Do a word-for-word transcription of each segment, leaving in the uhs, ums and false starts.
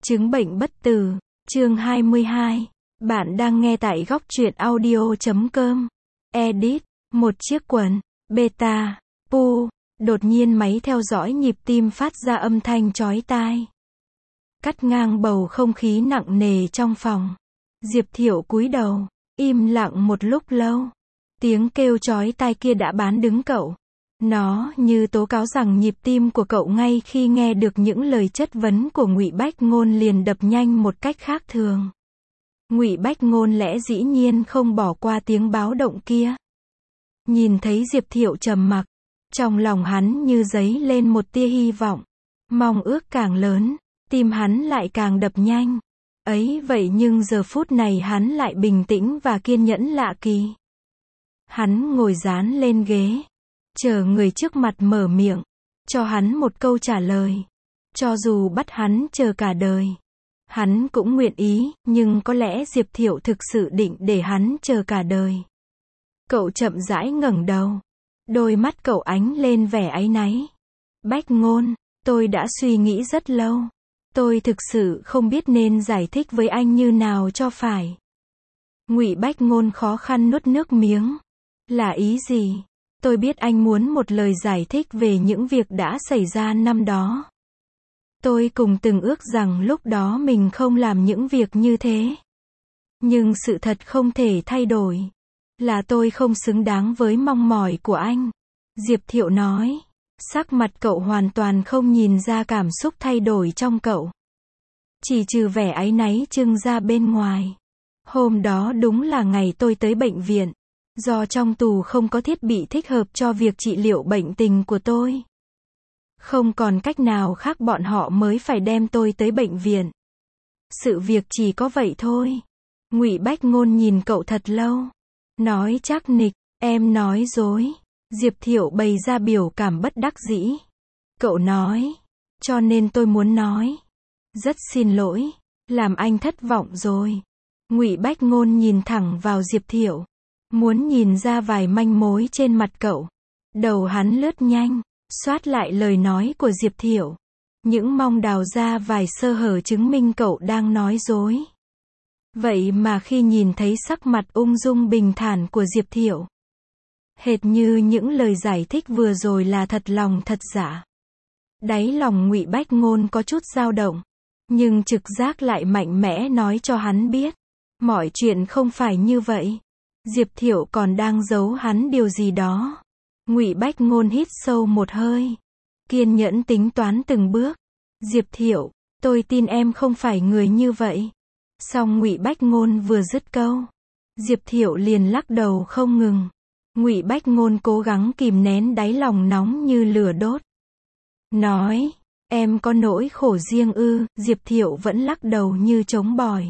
Chứng bệnh bất tử, chương hai mươi hai. Bạn đang nghe tại góc truyện audio chấm com. Edit, một chiếc quần, beta, pu, đột nhiên máy theo dõi nhịp tim phát ra âm thanh chói tai. Cắt ngang bầu không khí nặng nề trong phòng. Diệp Thiệu cúi đầu, im lặng một lúc lâu. Tiếng kêu chói tai kia đã bán đứng cậu. Nó như tố cáo rằng nhịp tim của cậu ngay khi nghe được những lời chất vấn của Ngụy Bách Ngôn liền đập nhanh một cách khác thường. Ngụy Bách Ngôn lẽ dĩ nhiên không bỏ qua tiếng báo động kia. Nhìn thấy Diệp Thiệu trầm mặc, trong lòng hắn như dấy lên một tia hy vọng. Mong ước càng lớn, tim hắn lại càng đập nhanh. Ấy vậy nhưng giờ phút này hắn lại bình tĩnh và kiên nhẫn lạ kỳ. Hắn ngồi dán lên ghế, chờ người trước mặt mở miệng, cho hắn một câu trả lời. Cho dù bắt hắn chờ cả đời, hắn cũng nguyện ý, nhưng có lẽ Diệp Thiệu thực sự định để hắn chờ cả đời. Cậu chậm rãi ngẩng đầu, đôi mắt cậu ánh lên vẻ áy náy. Bách Ngôn, tôi đã suy nghĩ rất lâu. Tôi thực sự không biết nên giải thích với anh như nào cho phải. Ngụy Bách Ngôn khó khăn nuốt nước miếng. Là ý gì? Tôi biết anh muốn một lời giải thích về những việc đã xảy ra năm đó. Tôi cùng từng ước rằng lúc đó mình không làm những việc như thế. Nhưng sự thật không thể thay đổi. Là tôi không xứng đáng với mong mỏi của anh. Diệp Thiệu nói. Sắc mặt cậu hoàn toàn không nhìn ra cảm xúc thay đổi trong cậu. Chỉ trừ vẻ áy náy trưng ra bên ngoài. Hôm đó đúng là ngày tôi tới bệnh viện. Do trong tù không có thiết bị thích hợp cho việc trị liệu bệnh tình của tôi. Không còn cách nào khác bọn họ mới phải đem tôi tới bệnh viện. Sự việc chỉ có vậy thôi. Ngụy Bách Ngôn nhìn cậu thật lâu. Nói chắc nịch, em nói dối. Diệp Thiệu bày ra biểu cảm bất đắc dĩ. Cậu nói, cho nên tôi muốn nói. Rất xin lỗi, làm anh thất vọng rồi. Ngụy Bách Ngôn nhìn thẳng vào Diệp Thiệu. Muốn nhìn ra vài manh mối trên mặt cậu. Đầu hắn lướt nhanh, soát lại lời nói của Diệp Thiệu. Những mong đào ra vài sơ hở chứng minh cậu đang nói dối. Vậy mà khi nhìn thấy sắc mặt ung dung bình thản của Diệp Thiệu, hệt như những lời giải thích vừa rồi là thật lòng thật giả. Đáy lòng Ngụy Bách Ngôn có chút dao động, nhưng trực giác lại mạnh mẽ nói cho hắn biết, mọi chuyện không phải như vậy. Diệp Thiệu còn đang giấu hắn điều gì đó. Ngụy Bách Ngôn hít sâu một hơi, kiên nhẫn tính toán từng bước. Diệp Thiệu, tôi tin em không phải người như vậy. Song Ngụy Bách Ngôn vừa dứt câu, Diệp Thiệu liền lắc đầu không ngừng. Ngụy Bách Ngôn cố gắng kìm nén đáy lòng nóng như lửa đốt. Nói, em có nỗi khổ riêng ư? Diệp Thiệu vẫn lắc đầu như trống bỏi.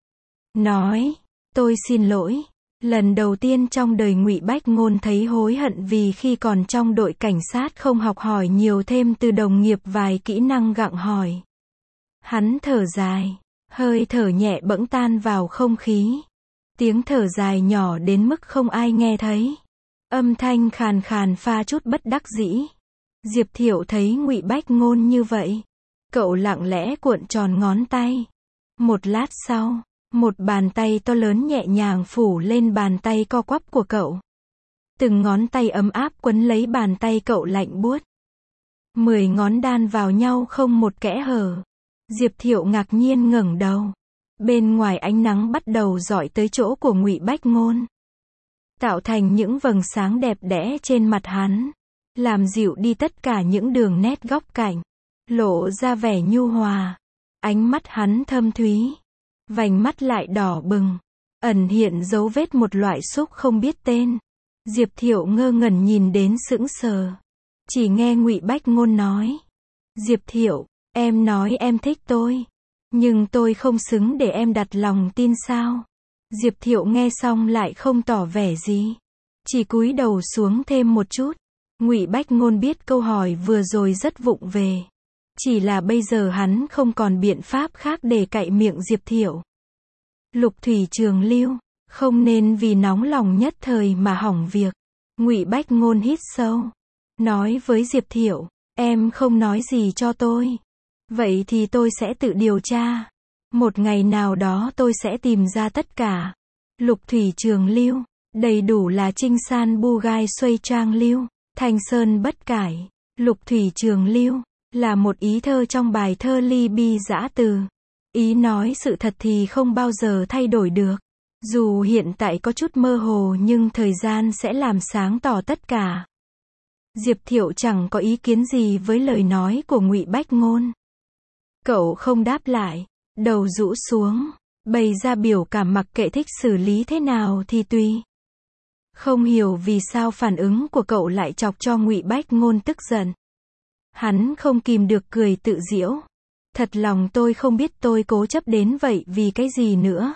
Nói, tôi xin lỗi. Lần đầu tiên trong đời Ngụy Bách Ngôn thấy hối hận vì khi còn trong đội cảnh sát không học hỏi nhiều thêm từ đồng nghiệp vài kỹ năng gặng hỏi. Hắn thở dài, hơi thở nhẹ bẫng tan vào không khí. Tiếng thở dài nhỏ đến mức không ai nghe thấy. Âm thanh khàn khàn pha chút bất đắc dĩ. Diệp Thiệu thấy Ngụy Bách Ngôn như vậy, cậu lặng lẽ cuộn tròn ngón tay. Một lát sau, một bàn tay to lớn nhẹ nhàng phủ lên bàn tay co quắp của cậu. Từng ngón tay ấm áp quấn lấy bàn tay cậu lạnh buốt. Mười ngón đan vào nhau không một kẽ hở. Diệp Thiệu ngạc nhiên ngẩng đầu. Bên ngoài ánh nắng bắt đầu rọi tới chỗ của Ngụy Bách Ngôn, tạo thành những vầng sáng đẹp đẽ trên mặt hắn, làm dịu đi tất cả những đường nét góc cạnh, lộ ra vẻ nhu hòa. Ánh mắt hắn thâm thúy, vành mắt lại đỏ bừng, ẩn hiện dấu vết một loại xúc không biết tên. Diệp Thiệu ngơ ngẩn nhìn đến sững sờ. Chỉ nghe Ngụy Bách Ngôn nói, Diệp Thiệu, em nói em thích tôi, nhưng tôi không xứng để em đặt lòng tin sao? Diệp Thiệu nghe xong lại không tỏ vẻ gì, chỉ cúi đầu xuống thêm một chút. Ngụy Bách Ngôn biết câu hỏi vừa rồi rất vụng về, chỉ là bây giờ hắn không còn biện pháp khác để cạy miệng Diệp Thiệu. Lục thủy trường lưu, không nên vì nóng lòng nhất thời mà hỏng việc. Ngụy Bách Ngôn hít sâu, nói với Diệp Thiệu, em không nói gì cho tôi. Vậy thì tôi sẽ tự điều tra. Một ngày nào đó tôi sẽ tìm ra tất cả. Lục thủy trường lưu, đầy đủ là trinh san bu gai xuây trang lưu, thanh sơn bất cải. Lục thủy trường lưu, là một ý thơ trong bài thơ ly bi giã từ. Ý nói sự thật thì không bao giờ thay đổi được. Dù hiện tại có chút mơ hồ nhưng thời gian sẽ làm sáng tỏ tất cả. Diệp Thiệu chẳng có ý kiến gì với lời nói của Ngụy Bách Ngôn. Cậu không đáp lại, đầu rũ xuống, bày ra biểu cảm mặc kệ thích xử lý thế nào thì tùy. Không hiểu vì sao phản ứng của cậu lại chọc cho Ngụy Bách Ngôn tức giận. Hắn không kìm được cười tự giễu. Thật lòng tôi không biết tôi cố chấp đến vậy vì cái gì nữa.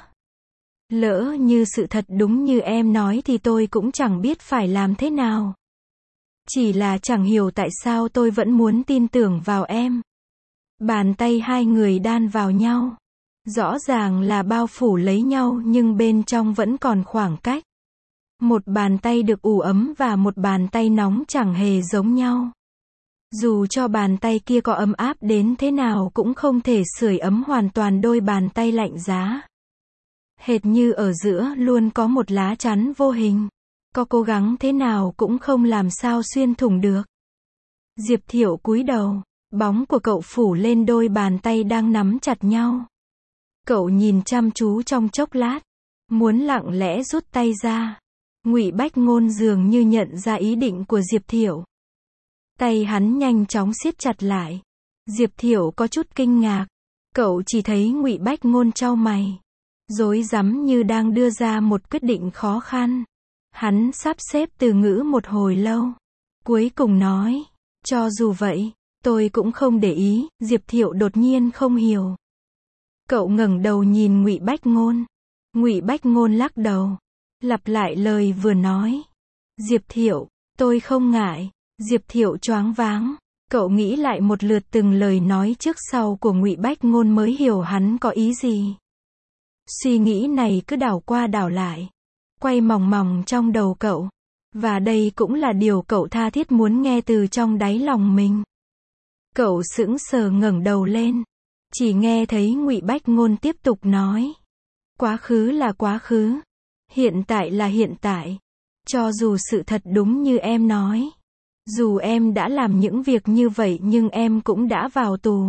Lỡ như sự thật đúng như em nói thì tôi cũng chẳng biết phải làm thế nào. Chỉ là chẳng hiểu tại sao tôi vẫn muốn tin tưởng vào em. Bàn tay hai người đan vào nhau. Rõ ràng là bao phủ lấy nhau nhưng bên trong vẫn còn khoảng cách. Một bàn tay được ủ ấm và một bàn tay nóng chẳng hề giống nhau. Dù cho bàn tay kia có ấm áp đến thế nào cũng không thể sưởi ấm hoàn toàn đôi bàn tay lạnh giá. Hệt như ở giữa luôn có một lá chắn vô hình. Có cố gắng thế nào cũng không làm sao xuyên thủng được. Diệp Thiệu cúi đầu, bóng của cậu phủ lên đôi bàn tay đang nắm chặt nhau. Cậu nhìn chăm chú trong chốc lát, muốn lặng lẽ rút tay ra. Ngụy Bách Ngôn dường như nhận ra ý định của Diệp Thiệu. Tay hắn nhanh chóng siết chặt lại. Diệp Thiệu có chút kinh ngạc. Cậu chỉ thấy Ngụy Bách Ngôn chau mày, rối rắm như đang đưa ra một quyết định khó khăn. Hắn sắp xếp từ ngữ một hồi lâu. Cuối cùng nói, cho dù vậy, tôi cũng không để ý. Diệp Thiệu đột nhiên không hiểu. Cậu ngẩng đầu nhìn Ngụy Bách Ngôn. Ngụy Bách Ngôn lắc đầu, lặp lại lời vừa nói. Diệp Thiệu, tôi không ngại. Diệp Thiệu choáng váng. Cậu nghĩ lại một lượt từng lời nói trước sau của Ngụy Bách Ngôn mới hiểu hắn có ý gì. Suy nghĩ này cứ đảo qua đảo lại, quay mòng mòng trong đầu cậu. Và đây cũng là điều cậu tha thiết muốn nghe từ trong đáy lòng mình. Cậu sững sờ ngẩng đầu lên, chỉ nghe thấy Ngụy Bách Ngôn tiếp tục nói. Quá khứ là quá khứ, hiện tại là hiện tại. Cho dù sự thật đúng như em nói, dù em đã làm những việc như vậy nhưng em cũng đã vào tù,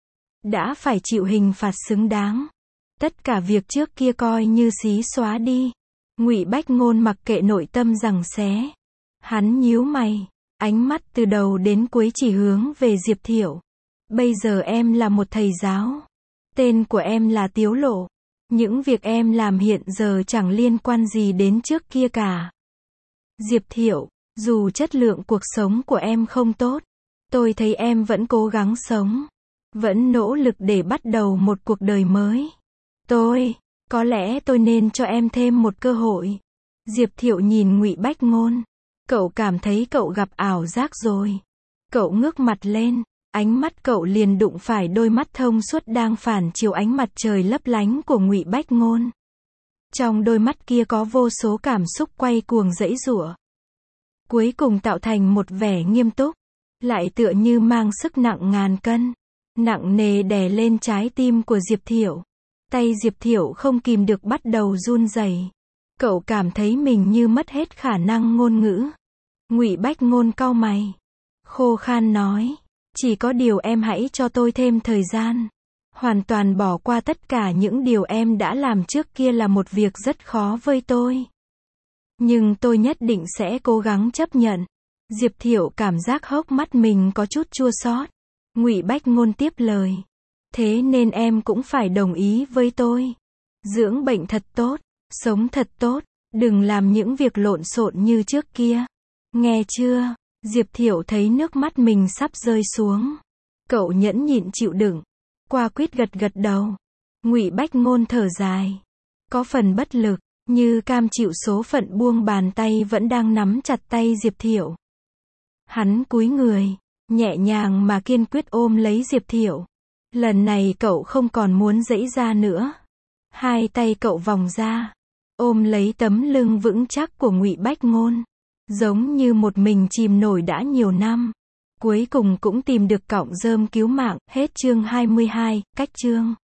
đã phải chịu hình phạt xứng đáng. Tất cả việc trước kia coi như xí xóa đi. Ngụy Bách Ngôn mặc kệ nội tâm giằng xé. Hắn nhíu mày, ánh mắt từ đầu đến cuối chỉ hướng về Diệp Thiệu. Bây giờ em là một thầy giáo. Tên của em là Tiếu Lộ. Những việc em làm hiện giờ chẳng liên quan gì đến trước kia cả. Diệp Thiệu, dù chất lượng cuộc sống của em không tốt, tôi thấy em vẫn cố gắng sống, vẫn nỗ lực để bắt đầu một cuộc đời mới. Tôi, có lẽ tôi nên cho em thêm một cơ hội. Diệp Thiệu nhìn Ngụy Bách Ngôn. Cậu cảm thấy cậu gặp ảo giác rồi. Cậu ngước mặt lên, ánh mắt cậu liền đụng phải đôi mắt thông suốt đang phản chiếu ánh mặt trời lấp lánh của Ngụy Bách Ngôn. Trong đôi mắt kia có vô số cảm xúc quay cuồng giãy giụa. Cuối cùng tạo thành một vẻ nghiêm túc, lại tựa như mang sức nặng ngàn cân, nặng nề đè lên trái tim của Diệp Thiệu. Tay Diệp Thiệu không kìm được bắt đầu run rẩy. Cậu cảm thấy mình như mất hết khả năng ngôn ngữ. Ngụy Bách Ngôn cau mày, khô khan nói, chỉ có điều em hãy cho tôi thêm thời gian. Hoàn toàn bỏ qua tất cả những điều em đã làm trước kia là một việc rất khó với tôi. Nhưng tôi nhất định sẽ cố gắng chấp nhận. Diệp Thiệu cảm giác hốc mắt mình có chút chua xót. Ngụy Bách Ngôn tiếp lời. Thế nên em cũng phải đồng ý với tôi. Dưỡng bệnh thật tốt, sống thật tốt, đừng làm những việc lộn xộn như trước kia. Nghe chưa? Diệp Thiệu thấy nước mắt mình sắp rơi xuống. Cậu nhẫn nhịn chịu đựng, qua quýt gật gật đầu. Ngụy Bách Ngôn thở dài, có phần bất lực, như cam chịu số phận buông bàn tay vẫn đang nắm chặt tay Diệp Thiệu. Hắn cúi người, nhẹ nhàng mà kiên quyết ôm lấy Diệp Thiệu. Lần này cậu không còn muốn giãy ra nữa. Hai tay cậu vòng ra, ôm lấy tấm lưng vững chắc của Ngụy Bách Ngôn, giống như một mình chìm nổi đã nhiều năm. Cuối cùng cũng tìm được cọng rơm cứu mạng, hết chương hai mươi hai, cách chương.